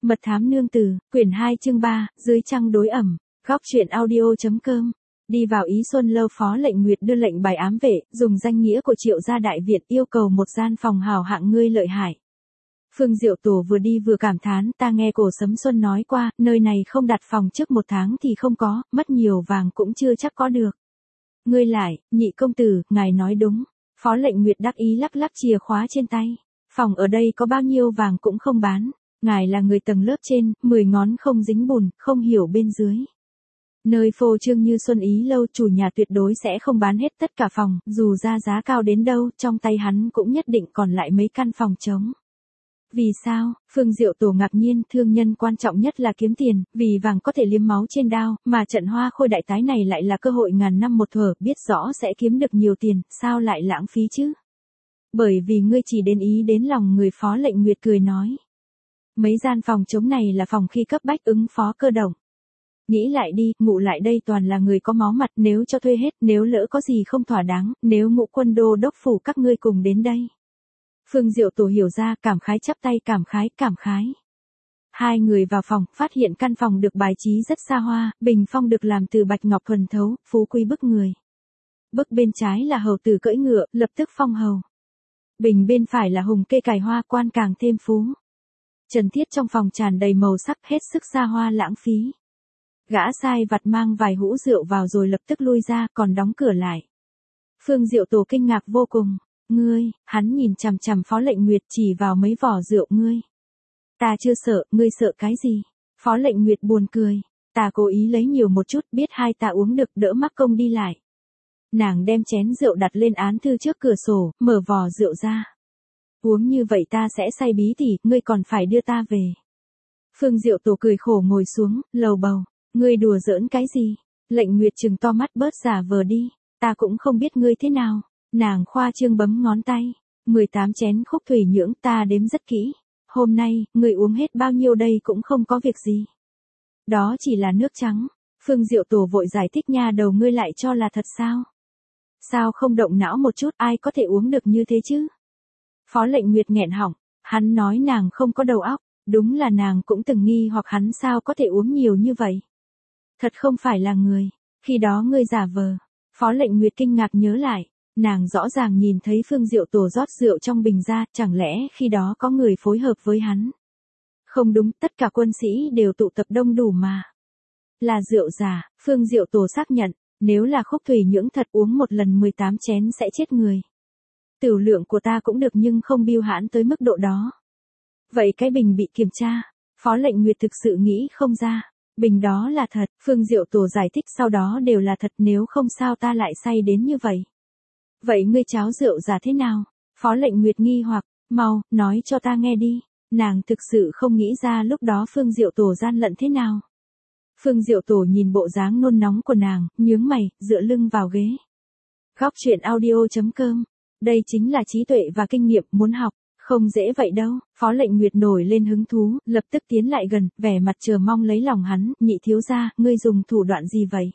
Mật thám nương tử, quyển 2 chương 3, dưới trăng đối ẩm, góc truyện audio.com. Đi vào Ý Xuân Lâu, Phó Lệnh Nguyệt đưa lệnh bài ám vệ, dùng danh nghĩa của Triệu gia đại viện yêu cầu một gian phòng hào hạng ngươi lợi hại. Phương Diệu Tổ vừa đi vừa cảm thán, ta nghe Cổ Sấm Xuân nói qua, nơi này không đặt phòng trước 1 tháng thì không có, mất nhiều vàng cũng chưa chắc có được. Ngươi lại, nhị công tử, ngài nói đúng. Phó Lệnh Nguyệt đắc ý lắc lắc chìa khóa trên tay. Phòng ở đây có bao nhiêu vàng cũng không bán. Ngài là người tầng lớp trên, 10 ngón không dính bùn, không hiểu bên dưới. Nơi phô trương như Xuân Ý Lâu, chủ nhà tuyệt đối sẽ không bán hết tất cả phòng, dù ra giá cao đến đâu, trong tay hắn cũng nhất định còn lại mấy căn phòng trống. Vì sao? Phương Diệu Tổ ngạc nhiên, thương nhân quan trọng nhất là kiếm tiền, vì vàng có thể liếm máu trên đao, mà trận hoa khôi đại tái này lại là cơ hội ngàn năm một thuở, biết rõ sẽ kiếm được nhiều tiền, sao lại lãng phí chứ? Bởi vì ngươi chỉ đến ý đến lòng người. Phó Lệnh Nguyệt cười nói. Mấy gian phòng trống này là phòng khi cấp bách ứng phó cơ động. Nghĩ lại đi, ngụ lại đây toàn là người có máu mặt, nếu cho thuê hết, nếu lỡ có gì không thỏa đáng, nếu Ngũ Quân đô đốc phủ các ngươi cùng đến đây. Phương Diệu Tổ hiểu ra, cảm khái chắp tay, cảm khái. Hai người vào phòng, phát hiện căn phòng được bài trí rất xa hoa, bình phong được làm từ bạch ngọc thuần thấu, phú quý bức người. Bức bên trái là hầu tử cưỡi ngựa, lập tức phong hầu. Bình bên phải là hùng kê cài hoa, quan càng thêm phú. Trần thiết trong phòng tràn đầy màu sắc, hết sức xa hoa lãng phí. Gã sai vặt mang vài hũ rượu vào rồi lập tức lui ra, còn đóng cửa lại. Phương Diệu Tổ kinh ngạc vô cùng. Ngươi, hắn nhìn chằm chằm Phó Lệnh Nguyệt, chỉ vào mấy vỏ rượu. Ngươi. Ta chưa sợ, ngươi sợ cái gì? Phó Lệnh Nguyệt buồn cười. Ta cố ý lấy nhiều một chút, biết hai ta uống được, đỡ mắc công đi lại. Nàng đem chén rượu đặt lên án thư trước cửa sổ, mở vỏ rượu ra. Uống như vậy ta sẽ say bí tỉ, ngươi còn phải đưa ta về. Phương Diệu Tổ cười khổ ngồi xuống, lầu bầu. Ngươi đùa giỡn cái gì? Lệnh Nguyệt trừng to mắt, bớt giả vờ đi. Ta cũng không biết ngươi thế nào. Nàng khoa trương bấm ngón tay. 18 chén khúc thủy nhưỡng, ta đếm rất kỹ. Hôm nay, ngươi uống hết bao nhiêu đây cũng không có việc gì. Đó chỉ là nước trắng. Phương Diệu Tổ vội giải thích, nha đầu, ngươi lại cho là thật sao? Sao không động não một chút, ai có thể uống được như thế chứ? Phó Lệnh Nguyệt nghẹn họng, hắn nói nàng không có đầu óc, đúng là nàng cũng từng nghi hoặc hắn sao có thể uống nhiều như vậy. Thật không phải là người, khi đó ngươi giả vờ. Phó Lệnh Nguyệt kinh ngạc nhớ lại, nàng rõ ràng nhìn thấy Phương Diệu Tổ rót rượu trong bình ra, chẳng lẽ khi đó có người phối hợp với hắn? Không đúng, tất cả quân sĩ đều tụ tập đông đủ mà. Là rượu giả, Phương Diệu Tổ xác nhận, nếu là khúc thủy nhưỡng thật uống một lần 18 chén sẽ chết người. Tửu lượng của ta cũng được nhưng không biêu hãn tới mức độ đó. Vậy cái bình bị kiểm tra, Phó Lệnh Nguyệt thực sự nghĩ không ra. Bình đó là thật, Phương Diệu Tổ giải thích, sau đó đều là thật, nếu không sao ta lại say đến như vậy. Vậy ngươi cháo rượu giả thế nào? Phó Lệnh Nguyệt nghi hoặc, mau, nói cho ta nghe đi. Nàng thực sự không nghĩ ra lúc đó Phương Diệu Tổ gian lận thế nào. Phương Diệu Tổ nhìn bộ dáng nôn nóng của nàng, nhướng mày, dựa lưng vào ghế. Góc truyện audio.com. Đây chính là trí tuệ và kinh nghiệm, muốn học, không dễ vậy đâu. Phó Lệnh Nguyệt nổi lên hứng thú, lập tức tiến lại gần, vẻ mặt chờ mong lấy lòng hắn. Nhị thiếu gia, ngươi dùng thủ đoạn gì vậy?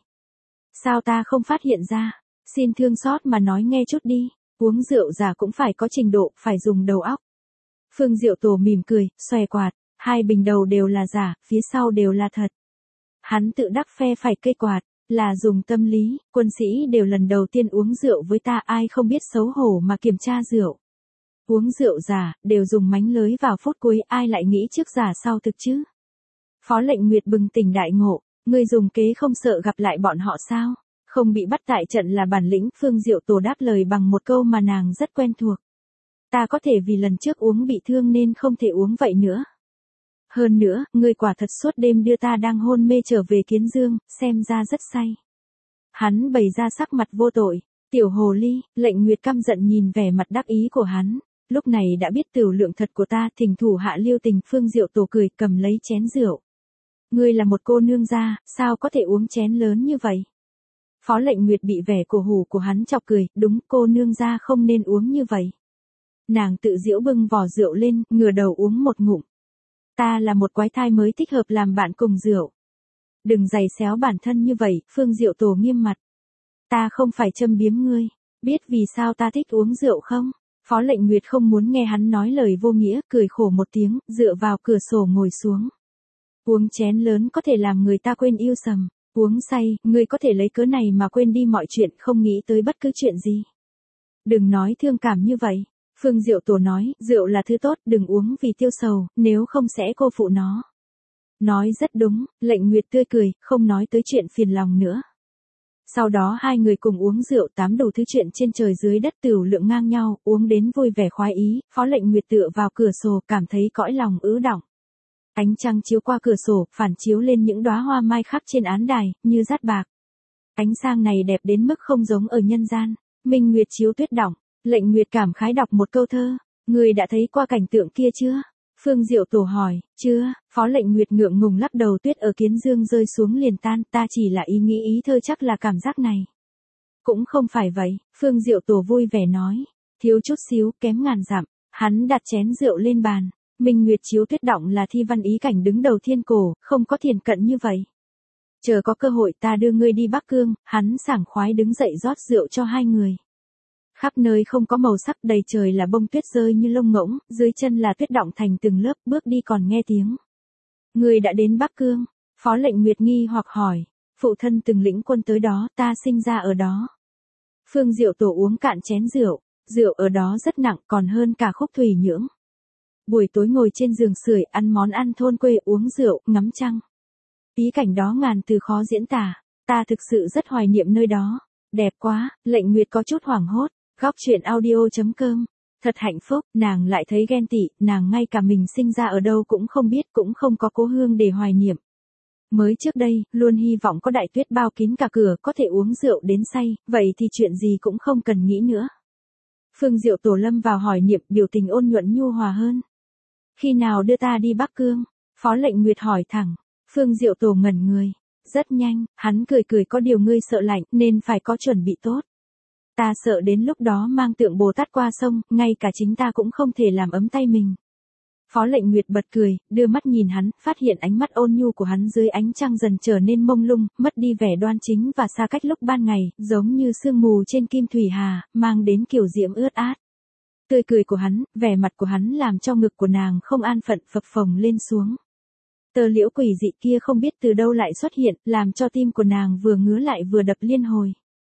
Sao ta không phát hiện ra? Xin thương xót mà nói nghe chút đi. Uống rượu giả cũng phải có trình độ, phải dùng đầu óc. Phương Diệu Tổ mỉm cười, xòe quạt. 2 bình đầu đều là giả, phía sau đều là thật. Hắn tự đắc phe phải cây quạt. Là dùng tâm lý, quân sĩ đều lần đầu tiên uống rượu với ta, ai không biết xấu hổ mà kiểm tra rượu. Uống rượu giả, đều dùng mánh lới vào phút cuối, ai lại nghĩ trước giả sau thực chứ? Phó Lệnh Nguyệt bừng tỉnh đại ngộ, ngươi dùng kế không sợ gặp lại bọn họ sao? Không bị bắt tại trận là bản lĩnh. Phương Diệu Tổ đáp lời bằng một câu mà nàng rất quen thuộc. Ta có thể vì lần trước uống bị thương nên không thể uống vậy nữa. Hơn nữa, ngươi quả thật suốt đêm đưa ta đang hôn mê trở về Kiến Dương, xem ra rất say. Hắn bày ra sắc mặt vô tội. Tiểu hồ ly. Lệnh Nguyệt căm giận nhìn vẻ mặt đắc ý của hắn. Lúc này đã biết tửu lượng thật của ta, thỉnh thủ hạ lưu tình. Phương Diệu Tổ cười, cầm lấy chén rượu. Ngươi là một cô nương gia, sao có thể uống chén lớn như vậy? Phó Lệnh Nguyệt bị vẻ cổ hủ của hắn chọc cười, đúng, cô nương gia không nên uống như vậy. Nàng tự giễu bưng vỏ rượu lên, ngửa đầu uống một ngụm. Ta là một quái thai mới thích hợp làm bạn cùng rượu. Đừng giày xéo bản thân như vậy. Phương Diệu Tổ nghiêm mặt. Ta không phải châm biếm ngươi. Biết vì sao ta thích uống rượu không? Phó Lệnh Nguyệt không muốn nghe hắn nói lời vô nghĩa, cười khổ một tiếng, dựa vào cửa sổ ngồi xuống. Uống chén lớn có thể làm người ta quên yêu sầm. Uống say, ngươi có thể lấy cớ này mà quên đi mọi chuyện, không nghĩ tới bất cứ chuyện gì. Đừng nói thương cảm như vậy. Phương Diệu Tổ nói, rượu là thứ tốt, đừng uống vì tiêu sầu, nếu không sẽ cô phụ nó. Nói rất đúng, Lệnh Nguyệt tươi cười, không nói tới chuyện phiền lòng nữa. Sau đó hai người cùng uống rượu tám đủ thứ chuyện trên trời dưới đất, tửu lượng ngang nhau, uống đến vui vẻ khoái ý, Phó Lệnh Nguyệt tựa vào cửa sổ cảm thấy cõi lòng ứ đọng. Ánh trăng chiếu qua cửa sổ, phản chiếu lên những đóa hoa mai khắp trên án đài, như dát bạc. Ánh sang này đẹp đến mức không giống ở nhân gian. Minh Nguyệt chiếu tuyết đọng, Lệnh Nguyệt cảm khái đọc một câu thơ. Người đã thấy qua cảnh tượng kia chưa? Phương Diệu Tổ hỏi, chưa. Phó Lệnh Nguyệt ngượng ngùng lắc đầu, tuyết ở Kiến Dương rơi xuống liền tan, ta chỉ là ý nghĩ ý thơ, chắc là cảm giác này. Cũng không phải vậy, Phương Diệu Tổ vui vẻ nói. Thiếu chút xíu, kém ngàn dặm. Hắn đặt chén rượu lên bàn. Minh Nguyệt chiếu tuyết đọng là thi văn ý cảnh đứng đầu thiên cổ, không có thiền cận như vậy. Chờ có cơ hội ta đưa ngươi đi Bắc Cương. Hắn sảng khoái đứng dậy rót rượu cho hai người. Khắp nơi không có màu sắc, đầy trời là bông tuyết rơi như lông ngỗng, dưới chân là tuyết đọng thành từng lớp, bước đi còn nghe tiếng. Ngươi đã đến Bắc Cương? Phó Lệnh Nguyệt nghi hoặc hỏi. Phụ thân từng lĩnh quân tới đó, ta sinh ra ở đó. Phương Diệu Tổ uống cạn chén rượu, rượu ở đó rất nặng, còn hơn cả khúc thủy nhưỡng. Buổi tối ngồi trên giường sưởi, ăn món ăn thôn quê, uống rượu, ngắm trăng. Ý cảnh đó ngàn từ khó diễn tả, ta thực sự rất hoài niệm nơi đó. Đẹp quá. Lệnh Nguyệt có chút hoảng hốt. Góc chuyện audio.com. Thật hạnh phúc, nàng lại thấy ghen tị, nàng ngay cả mình sinh ra ở đâu cũng không biết, cũng không có cố hương để hoài niệm. Mới trước đây, luôn hy vọng có đại tuyết bao kín cả cửa, có thể uống rượu đến say, vậy thì chuyện gì cũng không cần nghĩ nữa. Phương Diệu Tổ lâm vào hỏi niệm, biểu tình ôn nhuận nhu hòa hơn. Khi nào đưa ta đi Bắc Cương? Phó Lệnh Nguyệt hỏi thẳng. Phương Diệu Tổ ngẩn người. Rất nhanh, hắn cười cười, có điều ngươi sợ lạnh, nên phải có chuẩn bị tốt. Ta sợ đến lúc đó mang tượng Bồ Tát qua sông, ngay cả chính ta cũng không thể làm ấm tay mình. Phó Lệnh Nguyệt bật cười, đưa mắt nhìn hắn, phát hiện ánh mắt ôn nhu của hắn dưới ánh trăng dần trở nên mông lung, mất đi vẻ đoan chính và xa cách lúc ban ngày, giống như sương mù trên kim thủy hà, mang đến kiểu diễm ướt át. Tươi cười của hắn, vẻ mặt của hắn làm cho ngực của nàng không an phận phập phồng lên xuống. Tờ liễu quỷ dị kia không biết từ đâu lại xuất hiện, làm cho tim của nàng vừa ngứa lại vừa đập liên hồi.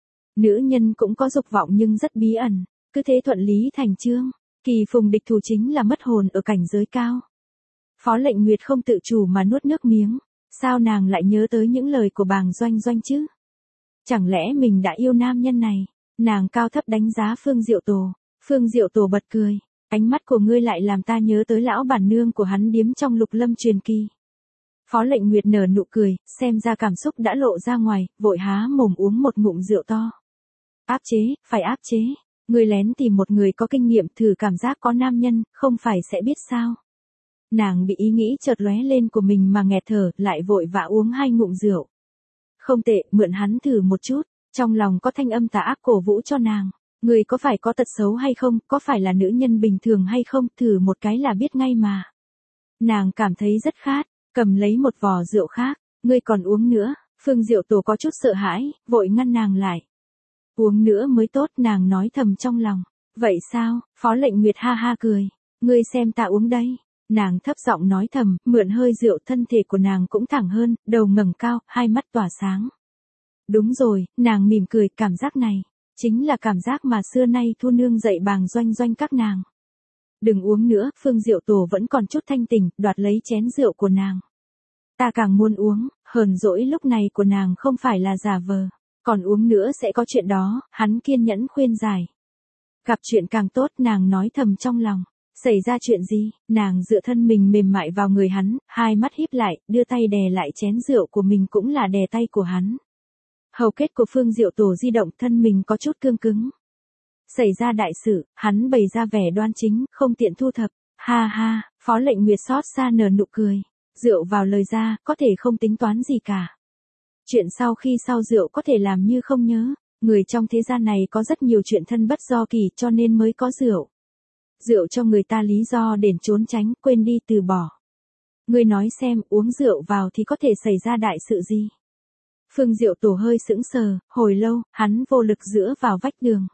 Nữ nhân cũng có dục vọng nhưng rất bí ẩn, cứ thế thuận lý thành chương. Kỳ phùng địch thủ chính là mất hồn ở cảnh giới cao. Phó Lệnh Nguyệt không tự chủ mà nuốt nước miếng. Sao nàng lại nhớ tới những lời của bàng Doanh Doanh chứ? Chẳng lẽ mình đã yêu nam nhân này? Nàng cao thấp đánh giá Phương Diệu Tổ. Phương Diệu Tổ bật cười. Ánh mắt của ngươi lại làm ta nhớ tới lão bản nương của hắn điếm trong Lục Lâm truyền kỳ. Phó Lệnh Nguyệt nở nụ cười, xem ra cảm xúc đã lộ ra ngoài, vội há mồm uống một ngụm rượu to. Áp chế, phải áp chế. Ngươi lén tìm một người có kinh nghiệm, thử cảm giác có nam nhân, không phải sẽ biết sao. Nàng bị ý nghĩ chợt lóe lên của mình mà nghẹt thở, lại vội vã uống hai ngụm rượu. Không tệ, mượn hắn thử một chút. Trong lòng có thanh âm tà ác cổ vũ cho nàng. Người có phải có tật xấu hay không, có phải là nữ nhân bình thường hay không, thử một cái là biết ngay mà. Nàng cảm thấy rất khát, cầm lấy một vò rượu khác. Ngươi còn uống nữa? Phương Diệu Tổ có chút sợ hãi, vội ngăn nàng lại. Uống nữa mới tốt, nàng nói thầm trong lòng. Vậy sao? Phó Lệnh Nguyệt ha ha cười. Ngươi xem ta uống đây. Nàng thấp giọng nói thầm, mượn hơi rượu, thân thể của nàng cũng thẳng hơn, đầu ngẩng cao, hai mắt tỏa sáng. Đúng rồi, nàng mỉm cười, cảm giác này chính là cảm giác mà xưa nay Thu nương dạy bàng Doanh Doanh các nàng. Đừng uống nữa, Phương Diệu Tổ vẫn còn chút thanh tỉnh, đoạt lấy chén rượu của nàng. Ta càng muốn uống, hờn dỗi lúc này của nàng không phải là giả vờ. Còn uống nữa sẽ có chuyện đó, hắn kiên nhẫn khuyên giải. Gặp chuyện càng tốt, nàng nói thầm trong lòng. Xảy ra chuyện gì? Nàng dựa thân mình mềm mại vào người hắn, hai mắt híp lại, đưa tay đè lại chén rượu của mình cũng là đè tay của hắn. Hầu kết của Phương Diệu Tổ di động, thân mình có chút cương cứng. Xảy ra đại sự, hắn bày ra vẻ đoan chính, không tiện thu thập. Ha ha, Phó Lệnh Nguyệt xót xa nở nụ cười. Rượu vào lời ra, có thể không tính toán gì cả. Chuyện sau khi sau rượu có thể làm như không nhớ. Người trong thế gian này có rất nhiều chuyện thân bất do kỳ cho nên mới có rượu. Rượu cho người ta lý do để trốn tránh, quên đi, từ bỏ. Ngươi nói xem, uống rượu vào thì có thể xảy ra đại sự gì? Phương Diệu Tổ hơi sững sờ, hồi lâu, hắn vô lực dựa vào vách đường.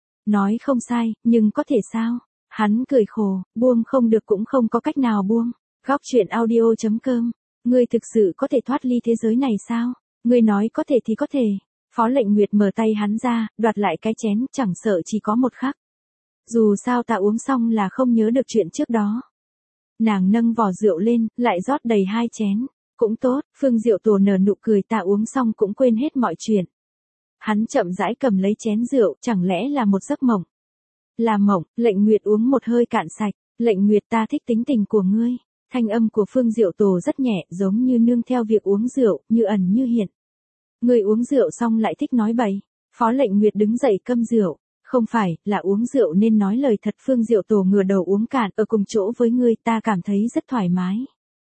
Nói không sai, nhưng có thể sao? Hắn cười khổ, buông không được cũng không có cách nào buông. Góc chuyện audio.com Ngươi thực sự có thể thoát ly thế giới này sao? Ngươi nói có thể thì có thể. Phó Lệnh Nguyệt mở tay hắn ra, đoạt lại cái chén, chẳng sợ chỉ có một khắc. Dù sao ta uống xong là không nhớ được chuyện trước đó. Nàng nâng vò rượu lên, lại rót đầy 2 chén. Cũng tốt, Phương Diệu Tổ nở nụ cười, ta uống xong cũng quên hết mọi chuyện. Hắn chậm rãi cầm lấy chén rượu, chẳng lẽ là một giấc mộng? Là mộng. Lệnh Nguyệt uống một hơi cạn sạch. Lệnh Nguyệt, ta thích tính tình của ngươi. Thanh âm của Phương Diệu Tổ rất nhẹ, giống như nương theo việc uống rượu, như ẩn như hiện. Ngươi uống rượu xong lại thích nói bậy. Phó Lệnh Nguyệt đứng dậy câm rượu. Không phải, là uống rượu nên nói lời thật. Phương Diệu Tổ ngửa đầu uống cạn, ở cùng chỗ với ngươi ta cảm thấy rất thoải mái.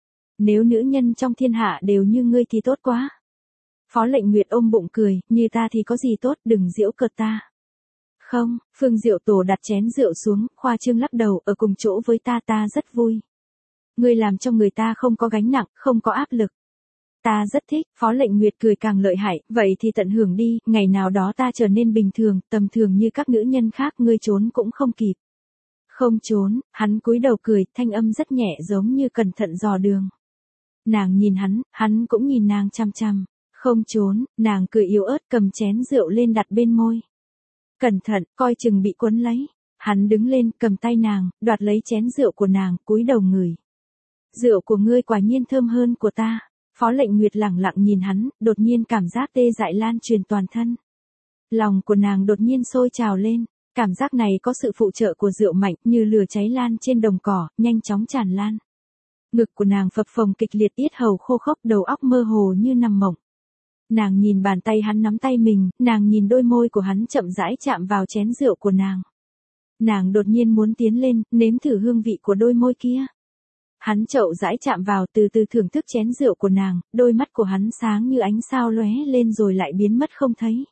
Nếu nữ nhân trong thiên hạ đều như ngươi thì tốt quá. Phó Lệnh Nguyệt ôm bụng cười, như ta thì có gì tốt, đừng giễu cợt ta. Không, Phương Diệu Tổ đặt chén rượu xuống, khoa trương lắc đầu, ở cùng chỗ với ta ta rất vui. Ngươi làm cho người ta không có gánh nặng, không có áp lực. Ta rất thích, Phó Lệnh Nguyệt cười càng lợi hại, vậy thì tận hưởng đi, ngày nào đó ta trở nên bình thường, tầm thường như các nữ nhân khác, ngươi trốn cũng không kịp. Không trốn, hắn cúi đầu cười, thanh âm rất nhẹ giống như cẩn thận dò đường. Nàng nhìn hắn cũng nhìn nàng chăm chăm. Không trốn, nàng cười yếu ớt cầm chén rượu lên đặt bên môi. Cẩn thận, coi chừng bị cuốn lấy. Hắn đứng lên, cầm tay nàng, đoạt lấy chén rượu của nàng, cúi đầu ngửi. Rượu của ngươi quả nhiên thơm hơn của ta. Phó Lệnh Nguyệt lẳng lặng nhìn hắn, đột nhiên cảm giác tê dại lan truyền toàn thân. Lòng của nàng đột nhiên sôi trào lên, cảm giác này có sự phụ trợ của rượu mạnh, như lửa cháy lan trên đồng cỏ, nhanh chóng tràn lan. Ngực của nàng phập phồng kịch liệt, yết hầu khô khốc, đầu óc mơ hồ như nằm mộng. Nàng nhìn bàn tay hắn nắm tay mình, nàng nhìn đôi môi của hắn chậm rãi chạm vào chén rượu của nàng. Nàng đột nhiên muốn tiến lên, nếm thử hương vị của đôi môi kia. Hắn chậm rãi chạm vào, từ từ thưởng thức chén rượu của nàng, đôi mắt của hắn sáng như ánh sao lóe lên rồi lại biến mất không thấy.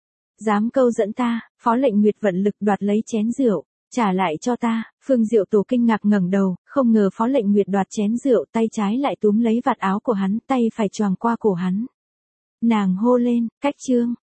Dám câu dẫn ta, Phó Lệnh Nguyệt vận lực đoạt lấy chén rượu, trả lại cho ta. Phương Diệu Tổ kinh ngạc ngẩng đầu, không ngờ Phó Lệnh Nguyệt đoạt chén rượu, tay trái lại túm lấy vạt áo của hắn, tay phải choàng qua cổ hắn. Nàng hô lên, cách trương,